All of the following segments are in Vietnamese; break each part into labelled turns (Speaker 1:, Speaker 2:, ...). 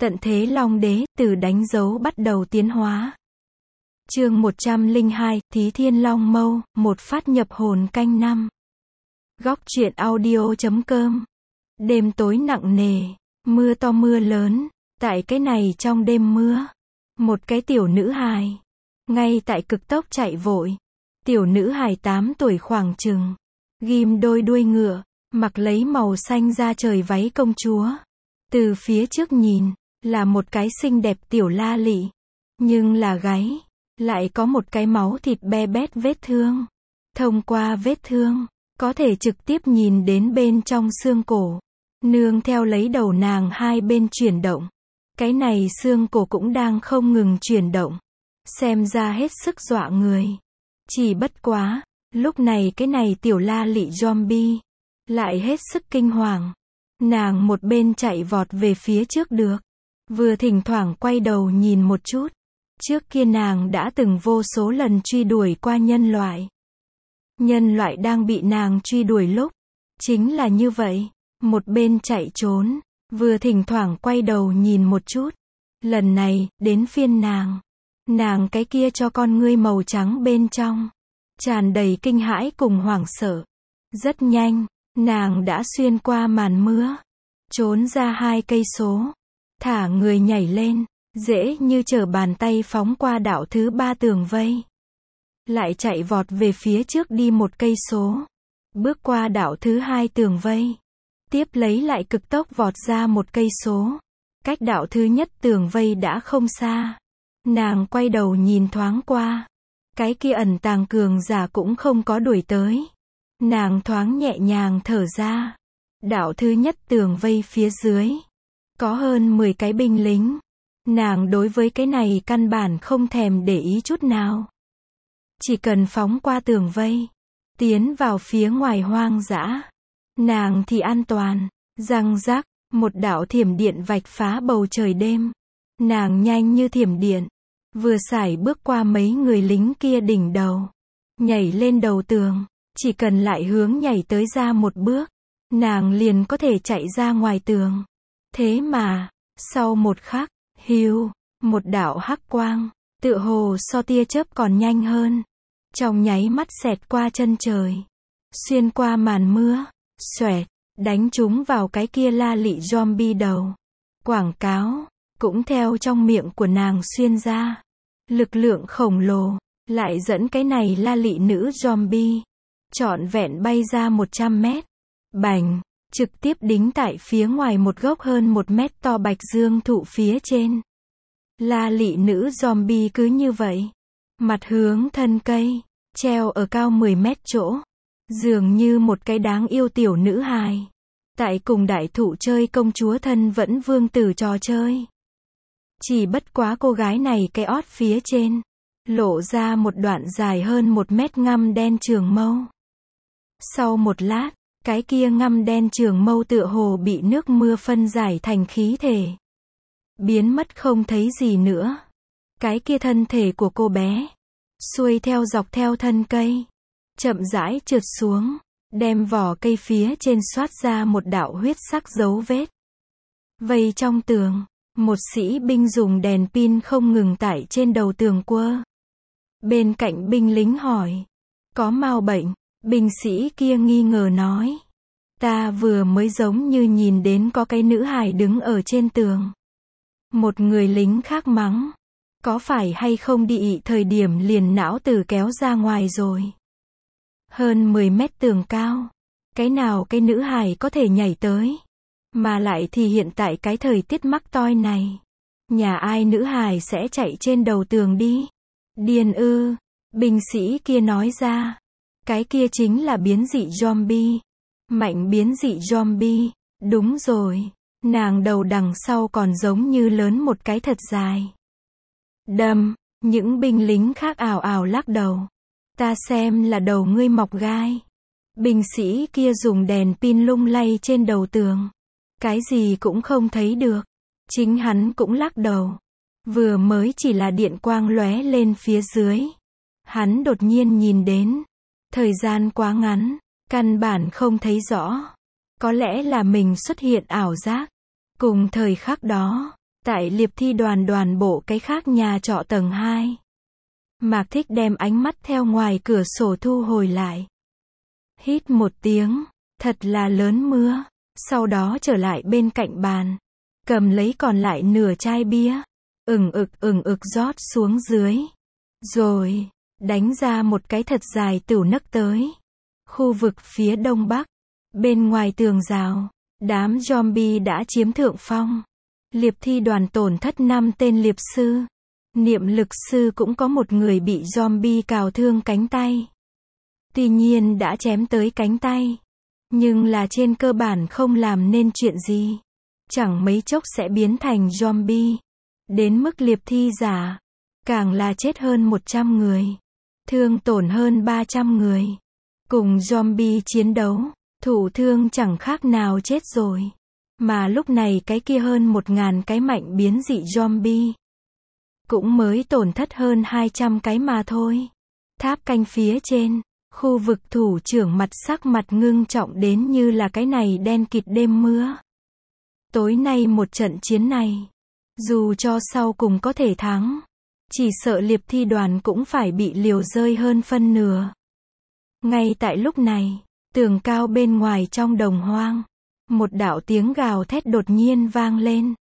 Speaker 1: Tận thế Long Đế, từ đánh dấu bắt đầu tiến hóa. Chương 102, Thí Thiên Long Mâu, một phát nhập hồn canh năm. Góc truyện audio.com. Đêm tối nặng nề, mưa to mưa lớn, tại cái này trong đêm mưa, một cái tiểu nữ hài, ngay tại cực tốc chạy vội. Tiểu nữ hài 8 tuổi khoảng chừng, ghim đôi đuôi ngựa, mặc lấy màu xanh da trời váy công chúa. Từ phía trước nhìn, là một cái xinh đẹp tiểu la lị, nhưng là gáy, lại có một cái máu thịt be bét vết thương. Thông qua vết thương, có thể trực tiếp nhìn đến bên trong xương cổ. Nương theo lấy đầu nàng hai bên chuyển động. Cái này xương cổ cũng đang không ngừng chuyển động. Xem ra hết sức dọa người. Chỉ bất quá, lúc này cái này tiểu la lị zombie, lại hết sức kinh hoàng. Nàng một bên chạy vọt về phía trước được, vừa thỉnh thoảng quay đầu nhìn một chút. Trước kia nàng đã từng vô số lần truy đuổi qua nhân loại. Nhân loại đang bị nàng truy đuổi lúc, chính là như vậy, một bên chạy trốn, vừa thỉnh thoảng quay đầu nhìn một chút. Lần này, đến phiên nàng. Nàng cái kia cho con ngươi màu trắng bên trong, tràn đầy kinh hãi cùng hoảng sợ. Rất nhanh, nàng đã xuyên qua màn mưa, trốn ra 2 cây số, thả người nhảy lên, dễ như trở bàn tay phóng qua đạo thứ 3 tường vây. Lại chạy vọt về phía trước đi 1 cây số, bước qua đạo thứ 2 tường vây, tiếp lấy lại cực tốc vọt ra 1 cây số. Cách đạo thứ nhất tường vây đã không xa. Nàng quay đầu nhìn thoáng qua, cái kia ẩn tàng cường giả cũng không có đuổi tới. Nàng thoáng nhẹ nhàng thở ra. Đạo thứ nhất tường vây phía dưới, có hơn 10 cái binh lính. Nàng đối với cái này căn bản không thèm để ý chút nào. Chỉ cần phóng qua tường vây, tiến vào phía ngoài hoang dã, nàng thì an toàn. Răng rắc, một đạo thiểm điện vạch phá bầu trời đêm. Nàng nhanh như thiểm điện, vừa sải bước qua mấy người lính kia đỉnh đầu, nhảy lên đầu tường. Chỉ cần lại hướng nhảy tới ra một bước, nàng liền có thể chạy ra ngoài tường. Thế mà, sau một khắc, hiu, một đạo hắc quang, tựa hồ so tia chớp còn nhanh hơn, trong nháy mắt xẹt qua chân trời, xuyên qua màn mưa, xoẹt, đánh trúng vào cái kia la lị zombie đầu. Quảng cáo cũng theo trong miệng của nàng xuyên ra. Lực lượng khổng lồ lại dẫn cái này la lị nữ zombie trọn vẹn bay ra 100 mét. Bành, trực tiếp đính tại phía ngoài một gốc hơn 1 mét to bạch dương thụ phía trên. La lị nữ zombie cứ như vậy, mặt hướng thân cây, treo ở cao 10 mét chỗ, dường như một cái đáng yêu tiểu nữ hài, tại cùng đại thụ chơi công chúa thân vẫn vương tử trò chơi. Chỉ bất quá cô gái này cái ót phía trên, lộ ra một đoạn dài hơn 1 mét ngăm đen trường mâu. Sau một lát, cái kia ngăm đen trường mâu tựa hồ bị nước mưa phân giải thành khí thể, biến mất không thấy gì nữa. Cái kia thân thể của cô bé, xuôi theo dọc theo thân cây, chậm rãi trượt xuống, đem vỏ cây phía trên xoát ra một đạo huyết sắc dấu vết. Vây trong tường, một sĩ binh dùng đèn pin không ngừng tải trên đầu tường quơ. Bên cạnh binh lính hỏi, có mao bệnh? Binh sĩ kia nghi ngờ nói, ta vừa mới giống như nhìn đến có cái nữ hài đứng ở trên tường. Một người lính khác mắng, có phải hay không đi ị thời điểm liền não tử kéo ra ngoài rồi. Hơn 10 mét tường cao, cái nào cái nữ hài có thể nhảy tới. Mà lại thì hiện tại cái thời tiết mắc toi này, nhà ai nữ hài sẽ chạy trên đầu tường đi. Điên ư, binh sĩ kia nói ra. Cái kia chính là biến dị zombie. Mạnh biến dị zombie, đúng rồi. Nàng đầu đằng sau còn giống như lớn một cái thật dài. Đâm, những binh lính khác ào ào lắc đầu. Ta xem là đầu ngươi mọc gai. Binh sĩ kia dùng đèn pin lung lay trên đầu tường. Cái gì cũng không thấy được. Chính hắn cũng lắc đầu. Vừa mới chỉ là điện quang lóe lên phía dưới. Hắn đột nhiên nhìn đến. Thời gian quá ngắn, căn bản không thấy rõ. Có lẽ là mình xuất hiện ảo giác. Cùng thời khắc đó, Tại Liệp Thi đoàn đoàn bộ cái khác nhà trọ tầng 2. Mạc Thích đem ánh mắt theo ngoài cửa sổ thu hồi lại. Hít một tiếng, thật là lớn mưa. Sau đó trở lại bên cạnh bàn. Cầm lấy còn lại nửa chai bia. ừng ực rót xuống dưới. Rồi, đánh ra một cái thật dài tửu nấc tới. Khu vực phía đông bắc. Bên ngoài tường rào, đám zombie đã chiếm thượng phong. Liệp Thi đoàn tổn thất 5 tên liệp sư. Niệm lực sư cũng có một người bị zombie cào thương cánh tay. Tuy nhiên đã chém tới cánh tay. Nhưng là trên cơ bản không làm nên chuyện gì. Chẳng mấy chốc sẽ biến thành zombie. Đến mức Liệp Thi giả. Càng là chết hơn 100 người. Thương tổn hơn 300 người. Cùng zombie chiến đấu. Thủ thương chẳng khác nào chết rồi. Mà lúc này cái kia hơn 1000 cái mạnh biến dị zombie. Cũng mới tổn thất hơn 200 cái mà thôi. Tháp canh phía trên. Khu vực thủ trưởng sắc mặt ngưng trọng đến như là cái này đen kịt đêm mưa. Tối nay một trận chiến này. Dù cho sau cùng có thể thắng. Chỉ sợ Liệp Thi đoàn cũng phải bị liều rơi hơn phân nửa. Ngay tại lúc này. Tường cao bên ngoài trong đồng hoang. Một đạo tiếng gào thét đột nhiên vang lên.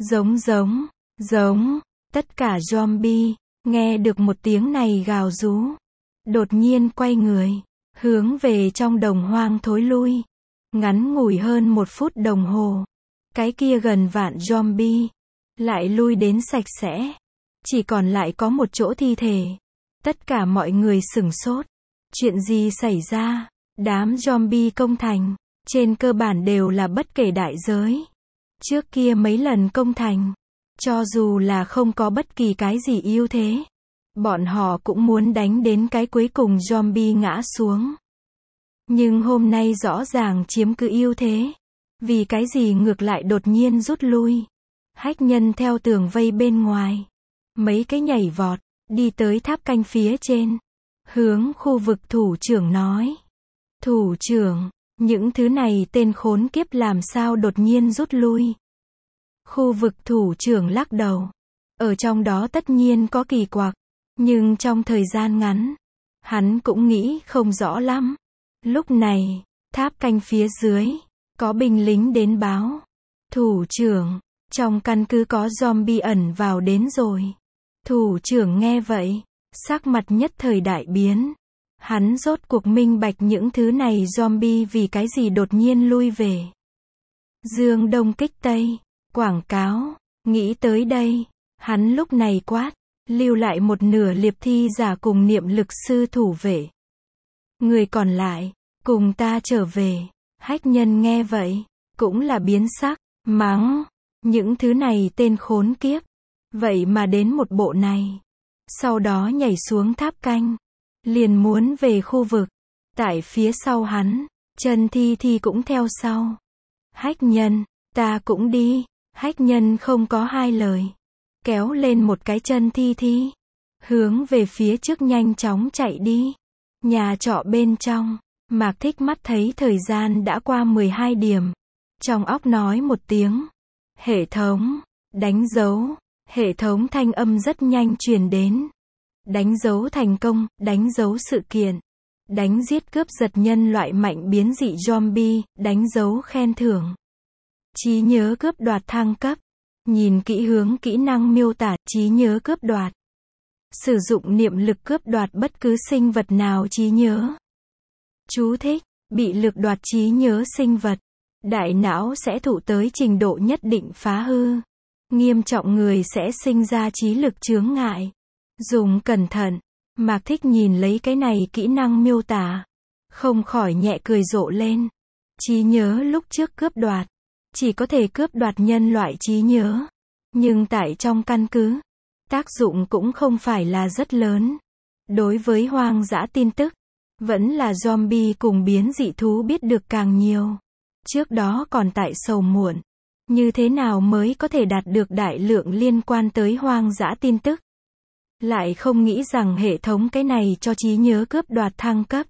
Speaker 1: Giống. Tất cả zombie, nghe được một tiếng này gào rú. Đột nhiên quay người. Hướng về trong đồng hoang thối lui. Ngắn ngủi hơn 1 phút đồng hồ. Cái kia gần vạn zombie. Lại lui đến sạch sẽ. Chỉ còn lại có một chỗ thi thể. Tất cả mọi người sửng sốt. Chuyện gì xảy ra? Đám zombie công thành. Trên cơ bản đều là bất kể đại giới. Trước kia mấy lần công thành. Cho dù là không có bất kỳ cái gì ưu thế. Bọn họ cũng muốn đánh đến cái cuối cùng zombie ngã xuống. Nhưng hôm nay rõ ràng chiếm cứ ưu thế. Vì cái gì ngược lại đột nhiên rút lui. Hách nhân theo tường vây bên ngoài. Mấy cái nhảy vọt. Đi tới tháp canh phía trên. Hướng khu vực thủ trưởng nói. Thủ trưởng, những thứ này tên khốn kiếp làm sao đột nhiên rút lui. Khu vực thủ trưởng lắc đầu. Ở trong đó tất nhiên có kỳ quặc. Nhưng trong thời gian ngắn, hắn cũng nghĩ không rõ lắm. Lúc này, tháp canh phía dưới, có binh lính đến báo. Thủ trưởng, trong căn cứ có zombie ẩn vào đến rồi. Thủ trưởng nghe vậy, sắc mặt nhất thời đại biến. Hắn rốt cuộc minh bạch những thứ này zombie vì cái gì đột nhiên lui về. Dương Đông kích Tây, quảng cáo, nghĩ tới đây, hắn lúc này quát, lưu lại một nửa Liệp Thi giả cùng niệm lực sư thủ vệ. Người còn lại, cùng ta trở về. Hách nhân nghe vậy, cũng là biến sắc, mắng, những thứ này tên khốn kiếp. Vậy mà đến một bộ này. Sau đó nhảy xuống tháp canh. Liền muốn về khu vực. Tại phía sau hắn, Trần Thi cũng theo sau. Hách nhân, ta cũng đi. Hách nhân không có hai lời. Kéo lên một cái Trần Thi. Hướng về phía trước nhanh chóng chạy đi. Nhà trọ bên trong, Mạc Thích mắt thấy thời gian đã qua 12 điểm. Trong óc nói một tiếng. Hệ thống, đánh dấu. Hệ thống thanh âm rất nhanh truyền đến. Đánh dấu thành công, đánh dấu sự kiện. Đánh giết cướp giật nhân loại mạnh biến dị zombie, đánh dấu khen thưởng. Trí nhớ cướp đoạt thăng cấp. Nhìn kỹ hướng kỹ năng miêu tả, trí nhớ cướp đoạt. Sử dụng niệm lực cướp đoạt bất cứ sinh vật nào trí nhớ. Chú thích, bị lực đoạt trí nhớ sinh vật. Đại não sẽ thụ tới trình độ nhất định phá hư. Nghiêm trọng người sẽ sinh ra trí lực chướng ngại. Dùng cẩn thận. Mạc Thích nhìn lấy cái này kỹ năng miêu tả. Không khỏi nhẹ cười rộ lên. Trí nhớ lúc trước cướp đoạt. Chỉ có thể cướp đoạt nhân loại trí nhớ. Nhưng tại trong căn cứ, tác dụng cũng không phải là rất lớn. Đối với hoang dã tin tức, vẫn là zombie cùng biến dị thú biết được càng nhiều. Trước đó còn tại sầu muộn. Như thế nào mới có thể đạt được đại lượng liên quan tới hoang dã tin tức. Lại không nghĩ rằng hệ thống cái này cho trí nhớ cướp đoạt thăng cấp.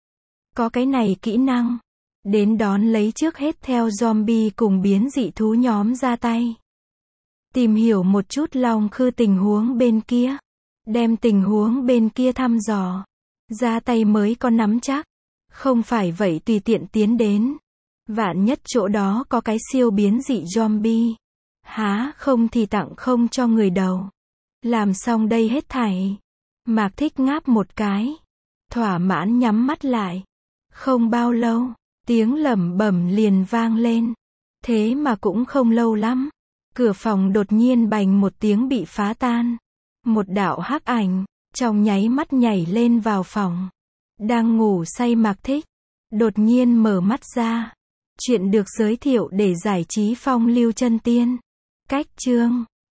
Speaker 1: Có cái này kỹ năng. Đến đón lấy trước hết theo zombie cùng biến dị thú nhóm ra tay. Tìm hiểu một chút Long Khư tình huống bên kia. Đem tình huống bên kia thăm dò. Ra tay mới có nắm chắc. Không phải vậy tùy tiện tiến đến. Vạn nhất chỗ đó có cái siêu biến dị zombie. Há không thì tặng không cho người đầu. Làm xong đây hết thảy. Mạc Thích ngáp một cái. Thỏa mãn nhắm mắt lại. Không bao lâu, tiếng lẩm bẩm liền vang lên. Thế mà cũng không lâu lắm. Cửa phòng đột nhiên bành một tiếng bị phá tan. Một đạo hắc ảnh, trong nháy mắt nhảy lên vào phòng. Đang ngủ say Mạc Thích. Đột nhiên mở mắt ra. Chuyện được giới thiệu để giải trí phong lưu chân tiên. Cách chương